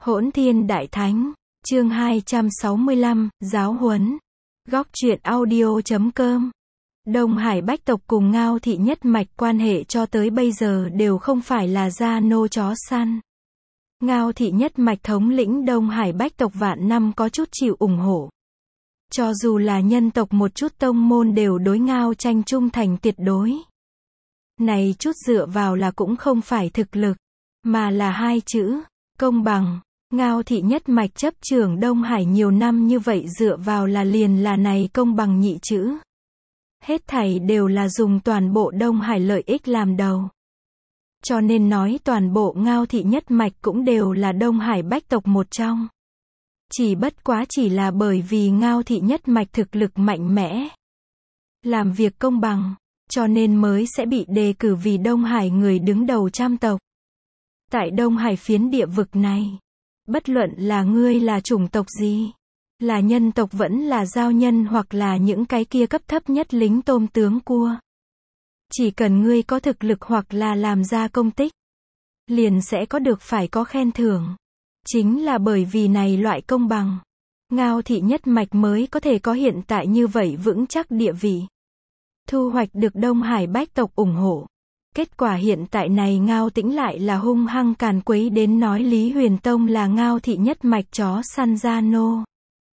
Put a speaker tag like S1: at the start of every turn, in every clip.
S1: Hỗn Thiên Đại Thánh, chương 265, Giáo huấn. Góc truyện audio.com. Đông Hải Bách tộc cùng Ngao Thị nhất mạch quan hệ cho tới bây giờ đều không phải là gia nô chó săn. Ngao Thị nhất mạch thống lĩnh Đông Hải Bách tộc vạn năm có chút chịu ủng hộ. Cho dù là nhân tộc một chút tông môn đều đối Ngao tranh trung thành tuyệt đối. Này chút dựa vào là cũng không phải thực lực, mà là hai chữ, công bằng. Ngao Thị nhất mạch chấp trưởng Đông Hải nhiều năm như vậy dựa vào là liền là này công bằng nhị chữ. Hết thảy đều là dùng toàn bộ Đông Hải lợi ích làm đầu. Cho nên nói toàn bộ Ngao Thị nhất mạch cũng đều là Đông Hải Bách tộc một trong. Chỉ bất quá chỉ là bởi vì Ngao Thị nhất mạch thực lực mạnh mẽ, làm việc công bằng, cho nên mới sẽ bị đề cử vì Đông Hải người đứng đầu trăm tộc. Tại Đông Hải phiến địa vực này, bất luận là ngươi là chủng tộc gì, là nhân tộc vẫn là giao nhân hoặc là những cái kia cấp thấp nhất lính tôm tướng cua. Chỉ cần ngươi có thực lực hoặc là làm ra công tích, liền sẽ có được phải có khen thưởng. Chính là bởi vì này loại công bằng, Ngao Thị nhất mạch mới có thể có hiện tại như vậy vững chắc địa vị. Thu hoạch được Đông Hải Bách tộc ủng hộ. Kết quả hiện tại này Ngao Tĩnh lại là hung hăng càn quấy đến nói Lý Huyền Tông là Ngao Thị nhất mạch chó săn gia nô.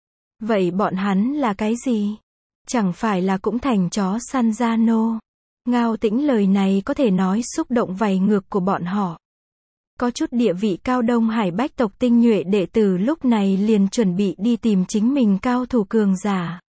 S1: Vậy bọn hắn là cái gì? Chẳng phải là cũng thành chó săn gia nô? Ngao Tĩnh lời này có thể nói xúc động vảy ngược của bọn họ. Có chút địa vị cao Đông Hải Bách tộc tinh nhuệ đệ tử lúc này liền chuẩn bị đi tìm chính mình cao thủ cường giả.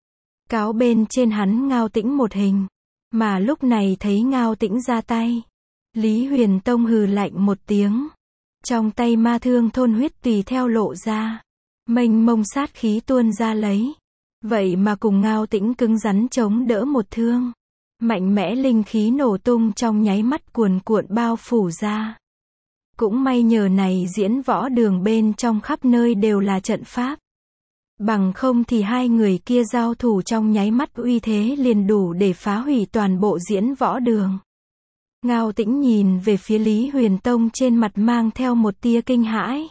S1: Cáo bên trên hắn Ngao Tĩnh một hình. Mà lúc này thấy Ngao Tĩnh ra tay, Lý Huyền Tông hừ lạnh một tiếng. Trong tay ma thương thôn huyết tùy theo lộ ra. Mênh mông sát khí tuôn ra lấy. Vậy mà cùng Ngao Tĩnh cứng rắn chống đỡ một thương. Mạnh mẽ linh khí nổ tung trong nháy mắt cuồn cuộn bao phủ ra. Cũng may nhờ này diễn võ đường bên trong khắp nơi đều là trận pháp. Bằng không thì hai người kia giao thủ trong nháy mắt uy thế liền đủ để phá hủy toàn bộ diễn võ đường. Ngao Tĩnh nhìn về phía Lý Huyền Tông trên mặt mang theo một tia kinh hãi.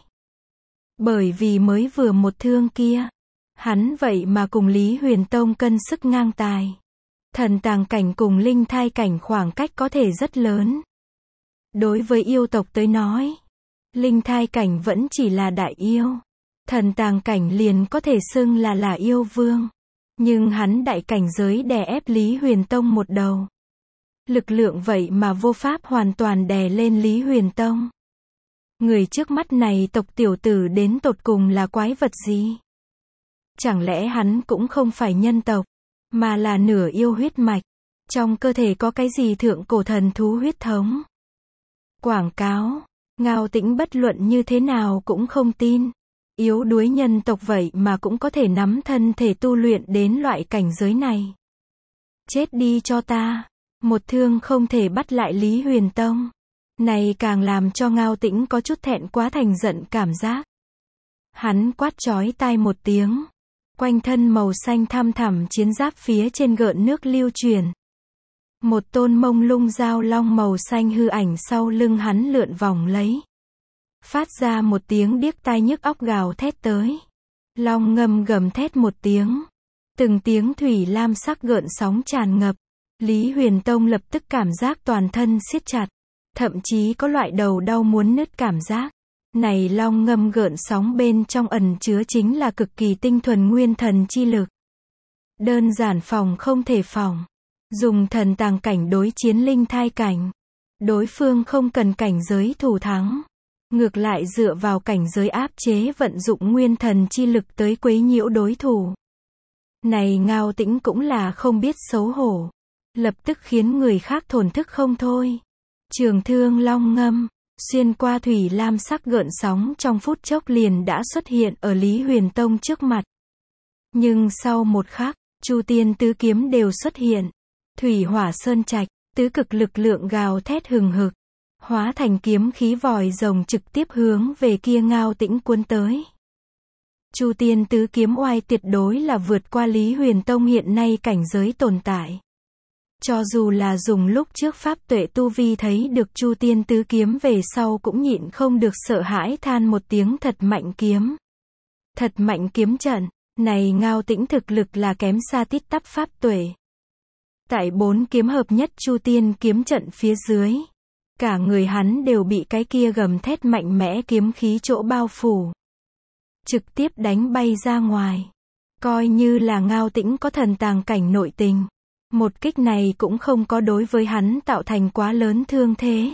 S1: Bởi vì mới vừa một thương kia, hắn vậy mà cùng Lý Huyền Tông cân sức ngang tài. Thần tàng cảnh cùng linh thai cảnh khoảng cách có thể rất lớn. Đối với yêu tộc tới nói, linh thai cảnh vẫn chỉ là đại yêu. Thần tàng cảnh liền có thể xưng là yêu vương. Nhưng hắn đại cảnh giới đè ép Lý Huyền Tông một đầu. Lực lượng vậy mà vô pháp hoàn toàn đè lên Lý Huyền Tông. Người trước mắt này tộc tiểu tử đến tột cùng là quái vật gì? Chẳng lẽ hắn cũng không phải nhân tộc, mà là nửa yêu huyết mạch? Trong cơ thể có cái gì thượng cổ thần thú huyết thống? Quảng cáo, Ngao Tĩnh bất luận như thế nào cũng không tin. Yếu đuối nhân tộc vậy mà cũng có thể nắm thân thể tu luyện đến loại cảnh giới này. Chết đi cho ta. Một thương không thể bắt lại Lý Huyền Tông. Này càng làm cho Ngao Tĩnh có chút thẹn quá thành giận cảm giác. Hắn quát chói tai một tiếng. Quanh thân màu xanh thăm thẳm chiến giáp phía trên gợn nước lưu truyền. Một tôn mông lung dao long màu xanh hư ảnh sau lưng hắn lượn vòng lấy. Phát ra một tiếng điếc tai nhức óc gào thét tới. Long ngâm gầm thét một tiếng. Từng tiếng thủy lam sắc gợn sóng tràn ngập. Lý Huyền Tông lập tức cảm giác toàn thân siết chặt. Thậm chí có loại đầu đau muốn nứt cảm giác. Này long ngâm gợn sóng bên trong ẩn chứa chính là cực kỳ tinh thuần nguyên thần chi lực. Đơn giản phòng không thể phòng. Dùng thần tàng cảnh đối chiến linh thai cảnh. Đối phương không cần cảnh giới thủ thắng. Ngược lại dựa vào cảnh giới áp chế vận dụng nguyên thần chi lực tới quấy nhiễu đối thủ. Này Ngao Tĩnh cũng là không biết xấu hổ. Lập tức khiến người khác thổn thức không thôi. Trường thương long ngâm, xuyên qua thủy lam sắc gợn sóng trong phút chốc liền đã xuất hiện ở Lý Huyền Tông trước mặt. Nhưng sau một khắc, Chu Tiên tứ kiếm đều xuất hiện. Thủy hỏa sơn trạch, tứ cực lực lượng gào thét hừng hực. Hóa thành kiếm khí vòi rồng trực tiếp hướng về kia Ngao Tĩnh cuốn tới. Chu Tiên tứ kiếm oai tuyệt đối là vượt qua Lý Huyền Tông hiện nay cảnh giới tồn tại. Cho dù là dùng lúc trước pháp tuệ tu vi thấy được Chu Tiên tứ kiếm về sau cũng nhịn không được sợ hãi than một tiếng thật mạnh kiếm. Thật mạnh kiếm trận, này Ngao Tĩnh thực lực là kém xa tít tắp pháp tuệ. Tại 4 kiếm hợp nhất Chu Tiên kiếm trận phía dưới, cả người hắn đều bị cái kia gầm thét mạnh mẽ kiếm khí chỗ bao phủ. Trực tiếp đánh bay ra ngoài. Coi như là Ngao Tĩnh có thần tàng cảnh nội tình. Một kích này cũng không có đối với hắn tạo thành quá lớn thương thế.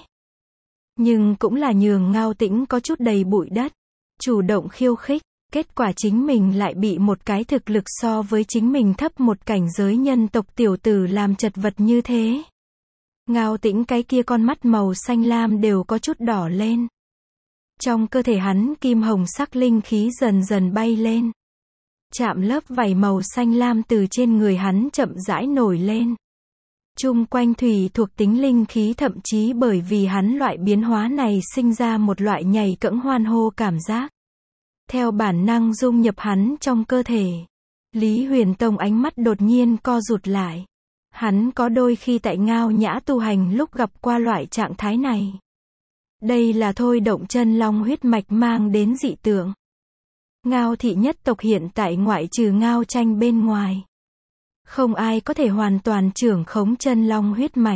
S1: Nhưng cũng là nhường Ngao Tĩnh có chút đầy bụi đất. Chủ động khiêu khích. Kết quả chính mình lại bị một cái thực lực so với chính mình thấp một cảnh giới nhân tộc tiểu tử làm chật vật như thế. Ngao Tĩnh cái kia con mắt màu xanh lam đều có chút đỏ lên. Trong cơ thể hắn kim hồng sắc linh khí dần dần bay lên. Chạm lớp vảy màu xanh lam từ trên người hắn chậm rãi nổi lên. Chung quanh thủy thuộc tính linh khí thậm chí bởi vì hắn loại biến hóa này sinh ra một loại nhảy cẫng hoan hô cảm giác. Theo bản năng dung nhập hắn trong cơ thể. Lý Huyền Tông ánh mắt đột nhiên co rụt lại. Hắn có đôi khi tại Ngao Nhã tu hành lúc gặp qua loại trạng thái này. Đây là thôi động chân long huyết mạch mang đến dị tượng. Ngao thị nhất tộc hiện tại ngoại trừ Ngao Tranh bên ngoài. Không ai có thể hoàn toàn trưởng khống chân long huyết mạch.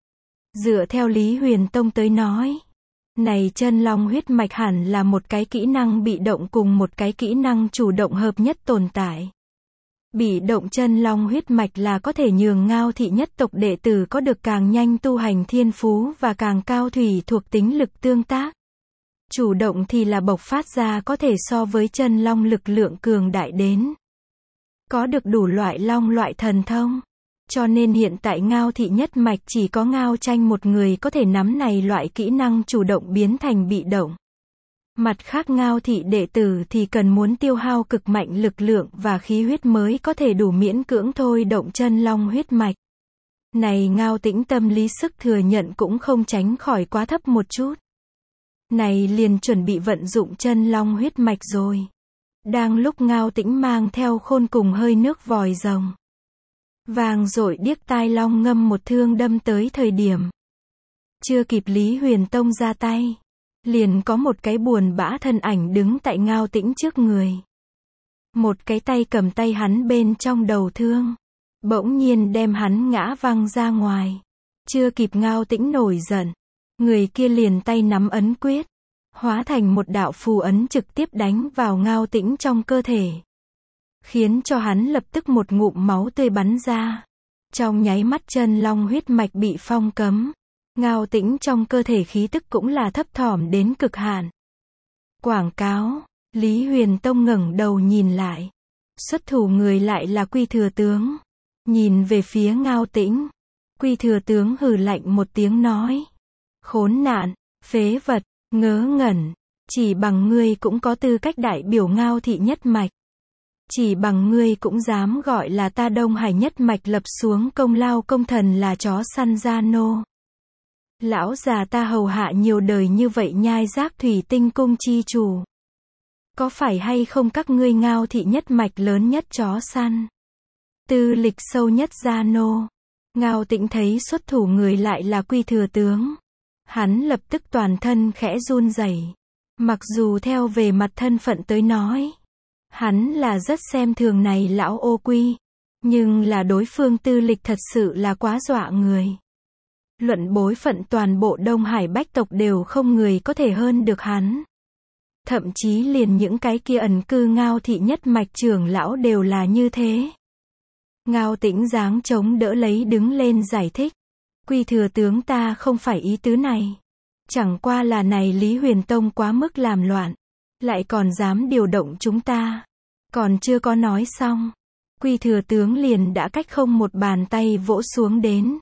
S1: Dựa theo Lý Huyền Tông tới nói. Này chân long huyết mạch hẳn là một cái kỹ năng bị động cùng một cái kỹ năng chủ động hợp nhất tồn tại. Bị động chân long huyết mạch là có thể nhường Ngao thị nhất tộc đệ tử có được càng nhanh tu hành thiên phú và càng cao thủy thuộc tính lực tương tác. Chủ động thì là bộc phát ra có thể so với chân long lực lượng cường đại đến. Có được đủ loại long loại thần thông. Cho nên hiện tại Ngao thị nhất mạch chỉ có Ngao Tranh một người có thể nắm này loại kỹ năng chủ động biến thành bị động. Mặt khác Ngao thị đệ tử thì cần muốn tiêu hao cực mạnh lực lượng và khí huyết mới có thể đủ miễn cưỡng thôi động chân long huyết mạch. Này Ngao Tĩnh tâm lý sức thừa nhận cũng không tránh khỏi quá thấp một chút. Này liền chuẩn bị vận dụng chân long huyết mạch rồi. Đang lúc Ngao Tĩnh mang theo khôn cùng hơi nước vòi rồng. Vàng dội điếc tai long ngâm một thương đâm tới thời điểm. Chưa kịp Lý Huyền Tông ra tay. Liền có một cái buồn bã thân ảnh đứng tại Ngao Tĩnh trước người. Một cái tay cầm tay hắn bên trong đầu thương. Bỗng nhiên đem hắn ngã văng ra ngoài. Chưa kịp Ngao Tĩnh nổi giận. Người kia liền tay nắm ấn quyết. Hóa thành một đạo phù ấn trực tiếp đánh vào Ngao Tĩnh trong cơ thể. Khiến cho hắn lập tức một ngụm máu tươi bắn ra. Trong nháy mắt chân long huyết mạch bị phong cấm. Ngao Tĩnh trong cơ thể khí tức cũng là thấp thỏm đến cực hạn. Quảng cáo, Lý Huyền Tông ngẩng đầu nhìn lại. Xuất thủ người lại là Quy Thừa Tướng. Nhìn về phía Ngao Tĩnh. Quy Thừa Tướng hừ lạnh một tiếng nói. Khốn nạn, phế vật, ngớ ngẩn. Chỉ bằng ngươi cũng có tư cách đại biểu Ngao thị nhất mạch. Chỉ bằng ngươi cũng dám gọi là ta Đông Hải nhất mạch lập xuống công lao công thần là chó săn gia nô. Lão già ta hầu hạ nhiều đời như vậy nhai rác thủy tinh cung chi chủ. Có phải hay không các ngươi Ngao thị nhất mạch lớn nhất chó săn? Tư lịch sâu nhất gia nô. Ngao Tĩnh thấy xuất thủ người lại là Quy Thừa Tướng. Hắn lập tức toàn thân khẽ run rẩy. Mặc dù theo về mặt thân phận tới nói. Hắn là rất xem thường này lão ô Quy. Nhưng là đối phương tư lịch thật sự là quá dọa người. Luận bối phận toàn bộ Đông Hải bách tộc đều không người có thể hơn được hắn. Thậm chí liền những cái kia ẩn cư Ngao thị nhất mạch trưởng lão đều là như thế. Ngao Tĩnh dáng chống đỡ lấy đứng lên giải thích. Quy Thừa Tướng ta không phải ý tứ này. Chẳng qua là này Lý Huyền Tông quá mức làm loạn. Lại còn dám điều động chúng ta. Còn chưa có nói xong. Quy Thừa Tướng liền đã cách không một bàn tay vỗ xuống đến.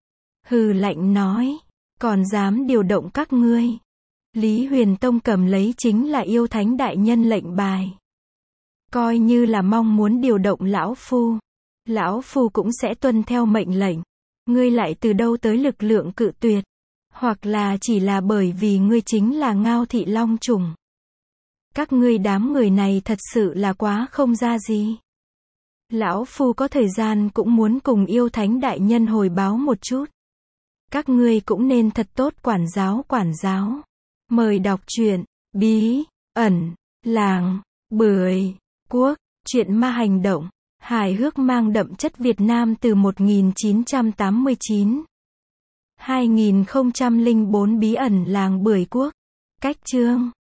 S1: Hừ lạnh nói. Còn dám điều động các ngươi. Lý Huyền Tông cầm lấy chính là yêu thánh đại nhân lệnh bài. Coi như là mong muốn điều động lão phu. Lão phu cũng sẽ tuân theo mệnh lệnh. Ngươi lại từ đâu tới lực lượng cự tuyệt. Hoặc là chỉ là bởi vì ngươi chính là Ngao thị long trùng. Các ngươi đám người này thật sự là quá không ra gì. Lão Phu có thời gian cũng muốn cùng yêu thánh đại nhân hồi báo một chút. Các ngươi cũng nên thật tốt quản giáo. Mời đọc truyện Bí ẩn làng Bưởi Quốc, truyện ma hành động, hài hước mang đậm chất Việt Nam từ 1989. 2004 Bí ẩn làng Bưởi Quốc. Cách chương